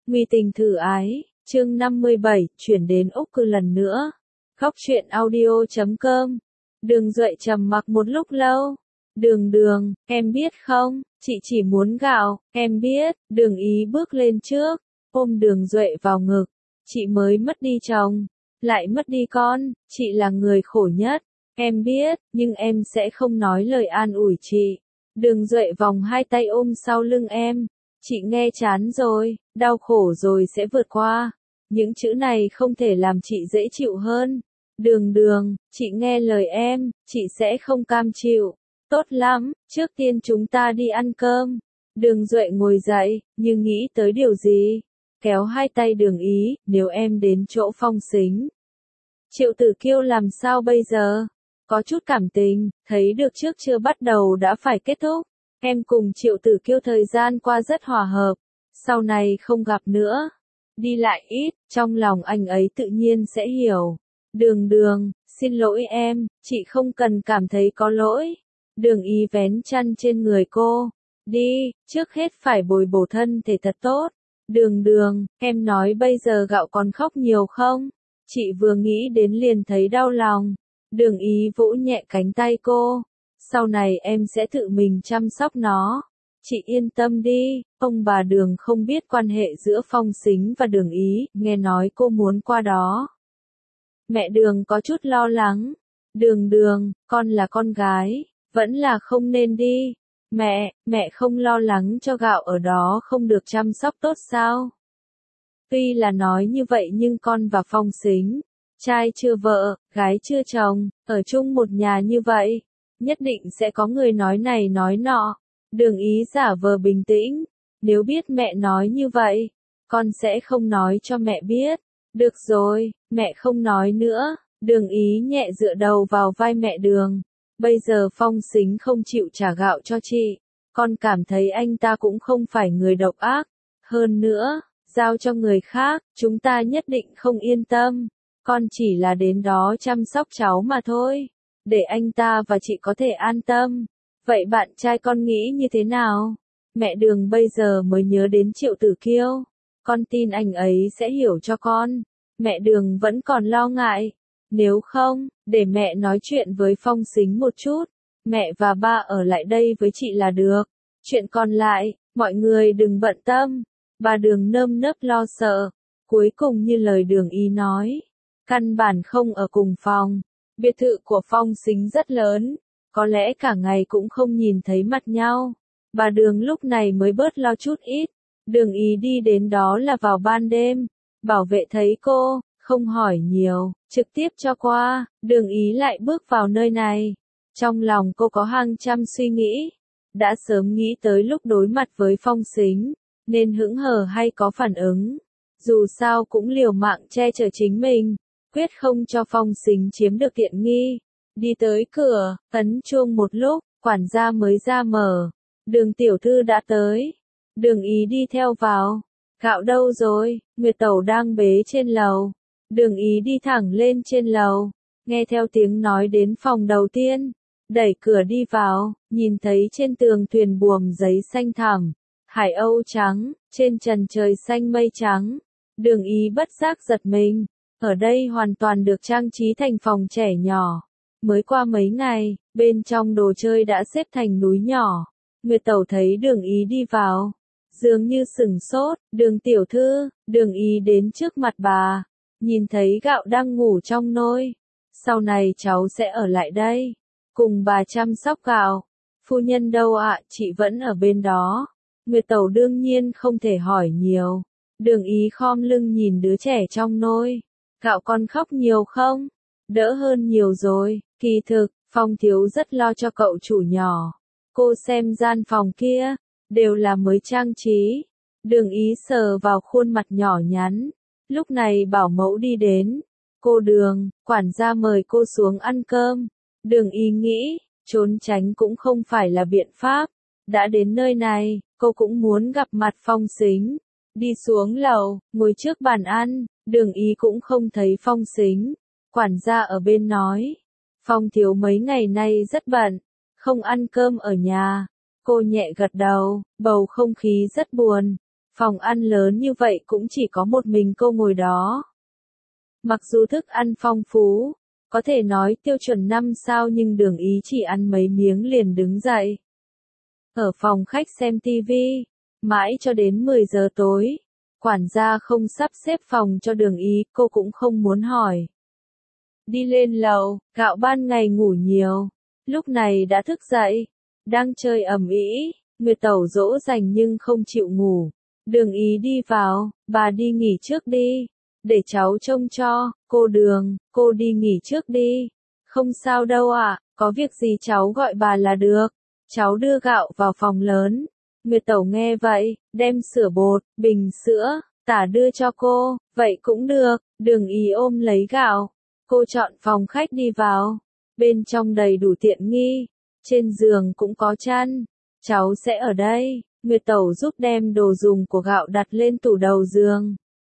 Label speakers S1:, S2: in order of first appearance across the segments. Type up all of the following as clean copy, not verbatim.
S1: Nguy tình thử ái, chương 57, chuyển đến Úc cư lần nữa. Khóc chuyện audio.com. Đường Duệ trầm mặc một lúc lâu. Đường, em biết không, chị chỉ muốn gạo, em biết. Đường Ý bước lên trước, ôm Đường Duệ vào ngực. Chị mới mất đi chồng, lại mất đi con, chị là người khổ nhất. Em biết, nhưng em sẽ không nói lời an ủi chị. Đường Duệ vòng hai tay ôm sau lưng em. Chị nghe chán rồi, đau khổ rồi sẽ vượt qua. Những chữ này không thể làm chị dễ chịu hơn. Đường, chị nghe lời em, chị sẽ không cam chịu. Tốt lắm, trước tiên chúng ta đi ăn cơm. Đường Duệ ngồi dậy, như nghĩ tới điều gì. Kéo hai tay Đường Ý, nếu em đến chỗ Phong Sính. Triệu Tử Kiêu làm sao bây giờ? Có chút cảm tình, thấy được trước chưa bắt đầu đã phải kết thúc. Em cùng Triệu Tử Kiêu thời gian qua rất hòa hợp, sau này không gặp nữa. Đi lại ít, trong lòng anh ấy tự nhiên sẽ hiểu. Đường, xin lỗi em, chị không cần cảm thấy có lỗi. Đường Ý vén chăn trên người cô. Đi, trước hết phải bồi bổ thân thể thật tốt. Đường, em nói bây giờ gạo còn khóc nhiều không? Chị vừa nghĩ đến liền thấy đau lòng. Đường Ý vỗ nhẹ cánh tay cô. Sau này em sẽ tự mình chăm sóc nó. Chị yên tâm đi, ông bà Đường không biết quan hệ giữa Phong Sính và Đường Ý, nghe nói cô muốn qua đó. Mẹ Đường có chút lo lắng. Đường, con là con gái, vẫn là không nên đi. Mẹ không lo lắng cho gạo ở đó không được chăm sóc tốt sao? Tuy là nói như vậy nhưng con và Phong Sính, trai chưa vợ, gái chưa chồng, ở chung một nhà như vậy, nhất định sẽ có người nói này nói nọ. Đường Ý giả vờ bình tĩnh, nếu biết mẹ nói như vậy, con sẽ không nói cho mẹ biết. Được rồi, mẹ không nói nữa. Đường Ý nhẹ dựa đầu vào vai mẹ Đường. Bây giờ Phong Sính không chịu trả gạo cho chị, con cảm thấy anh ta cũng không phải người độc ác. Hơn nữa, giao cho người khác, chúng ta nhất định không yên tâm. Con chỉ là đến đó chăm sóc cháu mà thôi, để anh ta và chị có thể an tâm. Vậy bạn trai con nghĩ như thế nào? Mẹ Đường bây giờ mới nhớ đến Triệu Tử Kiêu. Con tin anh ấy sẽ hiểu cho con. Mẹ Đường vẫn còn lo ngại. Nếu không, để mẹ nói chuyện với Phong Sính một chút. Mẹ và ba ở lại đây với chị là được. Chuyện còn lại, mọi người đừng bận tâm. Bà Đường nơm nớp lo sợ. Cuối cùng như lời Đường Ý nói, căn bản không ở cùng phòng. Biệt thự của Phong Sính rất lớn, có lẽ cả ngày cũng không nhìn thấy mặt nhau. Bà Đường lúc này mới bớt lo chút ít. Đường Ý đi đến đó là vào ban đêm. Bảo vệ thấy cô, không hỏi nhiều, trực tiếp cho qua. Đường Ý lại bước vào nơi này. Trong lòng cô có hàng trăm suy nghĩ. Đã sớm nghĩ tới lúc đối mặt với Phong Sính, nên hững hờ hay có phản ứng. Dù sao cũng liều mạng che chở chính mình, quyết không cho Phong Sính chiếm được tiện nghi. Đi tới cửa, ấn chuông một lúc, quản gia mới ra mở. Đường tiểu thư đã tới. Đường Ý đi theo vào. Gạo đâu rồi? Nguyệt Tẩu đang bế trên lầu. Đường Ý đi thẳng lên trên lầu, nghe theo tiếng nói đến phòng đầu tiên, đẩy cửa đi vào, nhìn thấy trên tường thuyền buồm giấy xanh thẳm, hải âu trắng, trên trần trời xanh mây trắng. Đường Ý bất giác giật mình, ở đây hoàn toàn được trang trí thành phòng trẻ nhỏ. Mới qua mấy ngày, bên trong đồ chơi đã xếp thành núi nhỏ. Nguyệt Tẩu thấy Đường Ý đi vào, dường như sửng sốt. Đường tiểu thư. Đường Ý đến trước mặt bà, nhìn thấy gạo đang ngủ trong nôi. Sau này cháu sẽ ở lại đây, cùng bà chăm sóc gạo. Phu nhân đâu ạ? Chị vẫn ở bên đó. Nguyệt Tẩu đương nhiên không thể hỏi nhiều. Đường Ý khom lưng nhìn đứa trẻ trong nôi. Gạo con khóc nhiều không? Đỡ hơn nhiều rồi. Kỳ thực, Phong thiếu rất lo cho cậu chủ nhỏ. Cô xem gian phòng kia, đều là mới trang trí. Đường Ý sờ vào khuôn mặt nhỏ nhắn. Lúc này bảo mẫu đi đến. Cô Đường, quản gia mời cô xuống ăn cơm. Đường Ý nghĩ, trốn tránh cũng không phải là biện pháp. Đã đến nơi này, cô cũng muốn gặp mặt Phong Sính. Đi xuống lầu, ngồi trước bàn ăn. Đường Ý cũng không thấy Phong Sính. Quản gia ở bên nói, Phong thiếu mấy ngày nay rất bận, không ăn cơm ở nhà. Cô nhẹ gật đầu, bầu không khí rất buồn. Phòng ăn lớn như vậy cũng chỉ có một mình cô ngồi đó. Mặc dù thức ăn phong phú, có thể nói tiêu chuẩn 5 sao nhưng Đường Ý chỉ ăn mấy miếng liền đứng dậy. Ở phòng khách xem tivi, mãi cho đến 10 giờ tối. Quản gia không sắp xếp phòng cho Đường Ý, cô cũng không muốn hỏi. Đi lên lầu, Gạo ban ngày ngủ nhiều, lúc này đã thức dậy, đang chơi ầm ĩ, Nguyệt Tẩu dỗ dành nhưng không chịu ngủ. Đường Ý đi vào, bà đi nghỉ trước đi, để cháu trông cho, cô đi nghỉ trước đi. Không sao đâu ạ, có việc gì cháu gọi bà là được. Cháu đưa gạo vào phòng lớn. Nguyệt Tẩu nghe vậy, đem sữa bột, bình sữa, tả đưa cho cô, vậy cũng được. Đường Ý ôm lấy gạo. Cô chọn phòng khách đi vào. Bên trong đầy đủ tiện nghi. Trên giường cũng có chăn. Cháu sẽ ở đây. Nguyệt Tẩu giúp đem đồ dùng của Gạo đặt lên tủ đầu giường.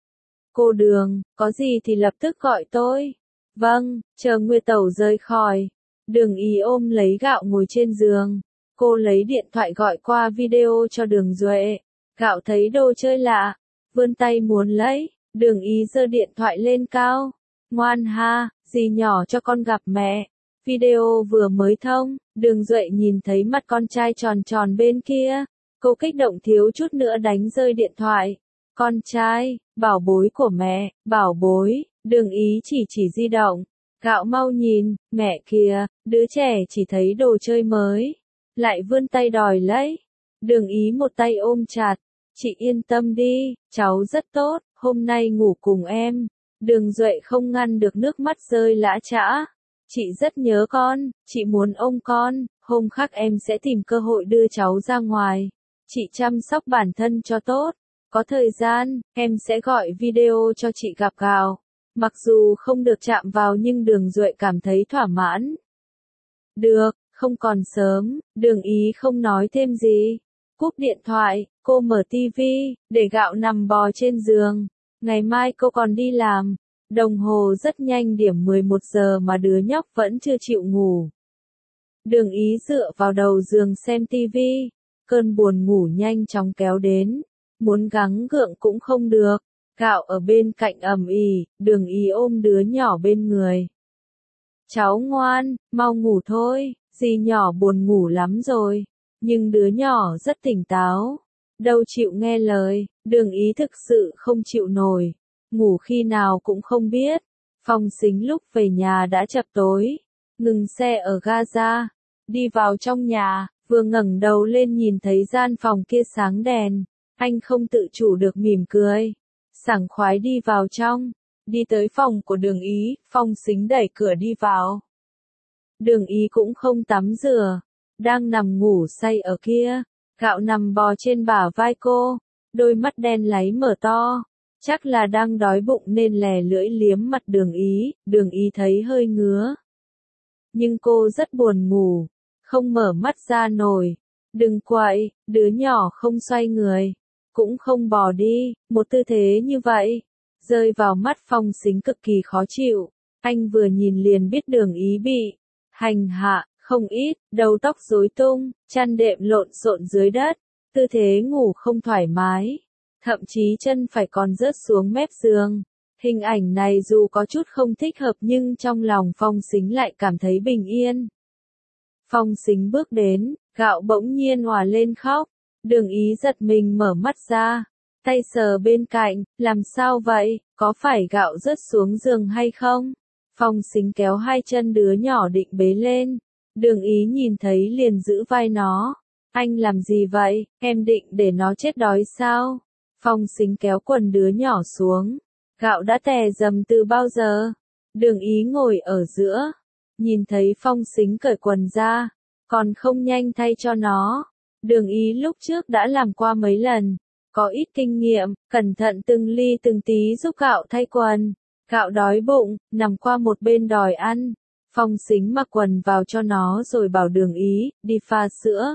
S1: Cô Đường, có gì thì lập tức gọi tôi. Vâng, chờ Nguyệt Tẩu rời khỏi. Đường Ý ôm lấy Gạo ngồi trên giường. Cô lấy điện thoại gọi qua video cho Đường Duệ. Gạo thấy đồ chơi lạ, vươn tay muốn lấy. Đường Ý giơ điện thoại lên cao. Ngoan ha, dì nhỏ cho con gặp mẹ. Video vừa mới thông, Đường Duệ nhìn thấy mặt con trai tròn tròn bên kia. Cô kích động thiếu chút nữa đánh rơi điện thoại. Con trai, bảo bối của mẹ, bảo bối. Đường Ý chỉ di động. Gạo mau nhìn, mẹ kìa, đứa trẻ chỉ thấy đồ chơi mới. Lại vươn tay đòi lấy. Đường Ý một tay ôm chặt. Chị yên tâm đi, cháu rất tốt, hôm nay ngủ cùng em. Đường Duệ không ngăn được nước mắt rơi lã chã. Chị rất nhớ con, chị muốn ôm con, hôm khác em sẽ tìm cơ hội đưa cháu ra ngoài. Chị chăm sóc bản thân cho tốt. Có thời gian, em sẽ gọi video cho chị gặp Gạo. Mặc dù không được chạm vào nhưng Đường Duệ cảm thấy thỏa mãn. Được, không còn sớm, Đường Ý không nói thêm gì. Cúp điện thoại, cô mở tivi, để Gạo nằm bò trên giường. Ngày mai cô còn đi làm. Đồng hồ rất nhanh điểm 11 giờ mà đứa nhóc vẫn chưa chịu ngủ. Đường Ý dựa vào đầu giường xem tivi. Cơn buồn ngủ nhanh chóng kéo đến. Muốn gắng gượng cũng không được. Gạo ở bên cạnh ầm ĩ, Đường Ý ôm đứa nhỏ bên người. Cháu ngoan, mau ngủ thôi, dì nhỏ buồn ngủ lắm rồi. Nhưng đứa nhỏ rất tỉnh táo. Đâu chịu nghe lời, Đường Ý thực sự không chịu nổi. Ngủ khi nào cũng không biết. Phong Sính lúc về nhà đã chập tối. Ngừng xe ở Gaza. Đi vào trong nhà, vừa ngẩng đầu lên nhìn thấy gian phòng kia sáng đèn. Anh không tự chủ được mỉm cười. Sảng khoái đi vào trong. Đi tới phòng của Đường Ý, Phong Sính đẩy cửa đi vào. Đường Ý cũng không tắm rửa. Đang nằm ngủ say ở kia. Gạo nằm bò trên bả vai cô. Đôi mắt đen láy mở to. Chắc là đang đói bụng nên lè lưỡi liếm mặt Đường Ý. Đường Ý thấy hơi ngứa. Nhưng cô rất buồn ngủ. Không mở mắt ra nổi. Đừng quậy, đứa nhỏ không xoay người. Cũng không bò đi, một tư thế như vậy. Rơi vào mắt Phong Sính cực kỳ khó chịu. Anh vừa nhìn liền biết Đường Ý bị hành hạ, không ít, đầu tóc rối tung, chăn đệm lộn xộn dưới đất. Tư thế ngủ không thoải mái. Thậm chí chân phải còn rớt xuống mép giường. Hình ảnh này dù có chút không thích hợp nhưng trong lòng Phong Sính lại cảm thấy bình yên. Phong Sính bước đến, Gạo bỗng nhiên òa lên khóc. Đường Ý giật mình mở mắt ra. Tay sờ bên cạnh, làm sao vậy, có phải Gạo rớt xuống giường hay không? Phong Sính kéo hai chân đứa nhỏ định bế lên. Đường Ý nhìn thấy liền giữ vai nó. Anh làm gì vậy, em định để nó chết đói sao? Phong Sính kéo quần đứa nhỏ xuống. Gạo đã tè dầm từ bao giờ? Đường Ý ngồi ở giữa. Nhìn thấy Phong Sính cởi quần ra. Còn không nhanh thay cho nó. Đường Ý lúc trước đã làm qua mấy lần. Có ít kinh nghiệm, cẩn thận từng ly từng tí giúp Gạo thay quần. Gạo đói bụng, nằm qua một bên đòi ăn. Phong Sính mặc quần vào cho nó rồi bảo Đường Ý, đi pha sữa.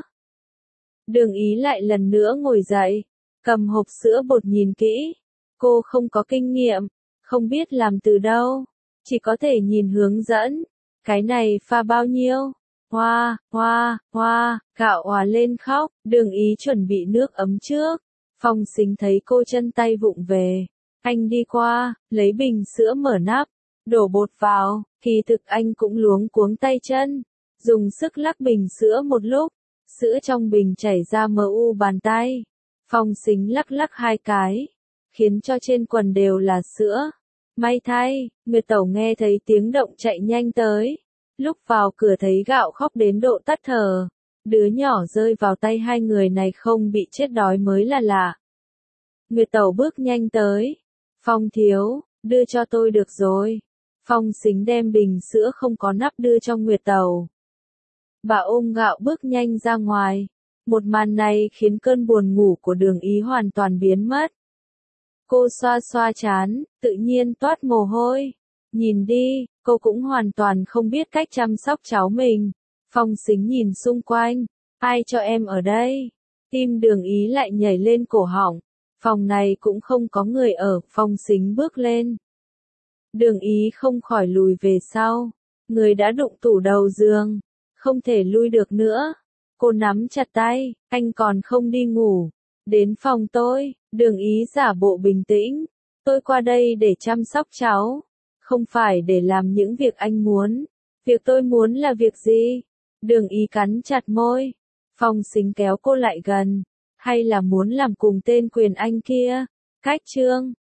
S1: Đường Ý lại lần nữa ngồi dậy. Cầm hộp sữa bột nhìn kỹ. Cô không có kinh nghiệm. Không biết làm từ đâu. Chỉ có thể nhìn hướng dẫn. Cái này pha bao nhiêu? Hoa, Gạo òa lên khóc. Đường Ý chuẩn bị nước ấm trước. Phong Sính thấy cô chân tay vụng về. Anh đi qua, lấy bình sữa mở nắp, đổ bột vào, kỳ thực anh cũng luống cuống tay chân. Dùng sức lắc bình sữa một lúc, sữa trong bình chảy ra mờ u bàn tay. Phong Sính lắc lắc 2 cái, khiến cho trên quần đều là sữa. May thay, Nguyệt Tẩu nghe thấy tiếng động chạy nhanh tới. Lúc vào cửa thấy gạo khóc đến độ tắt thở. Đứa nhỏ rơi vào tay hai người này không bị chết đói mới là lạ. Nguyệt Tẩu bước nhanh tới. Phong thiếu, đưa cho tôi được rồi. Phong Sính đem bình sữa không có nắp đưa cho Nguyệt Tẩu. Bà ôm gạo bước nhanh ra ngoài. Một màn này khiến cơn buồn ngủ của Đường Ý hoàn toàn biến mất. Cô xoa xoa trán, tự nhiên toát mồ hôi. Nhìn đi, cô cũng hoàn toàn không biết cách chăm sóc cháu mình. Phong Sính nhìn xung quanh. Ai cho em ở đây? Tim Đường Ý lại nhảy lên cổ họng. Phòng này cũng không có người ở. Phong Sính bước lên. Đường Ý không khỏi lùi về sau. Người đã đụng tủ đầu giường. Không thể lui được nữa. Cô nắm chặt tay. Anh còn không đi ngủ. Đến phòng tôi. Đường Ý giả bộ bình tĩnh. Tôi qua đây để chăm sóc cháu. Không phải để làm những việc anh muốn. Việc tôi muốn là việc gì? Đường Ý cắn chặt môi. Phong Sính kéo cô lại gần. Hay là muốn làm cùng tên quyền anh kia? Cách chương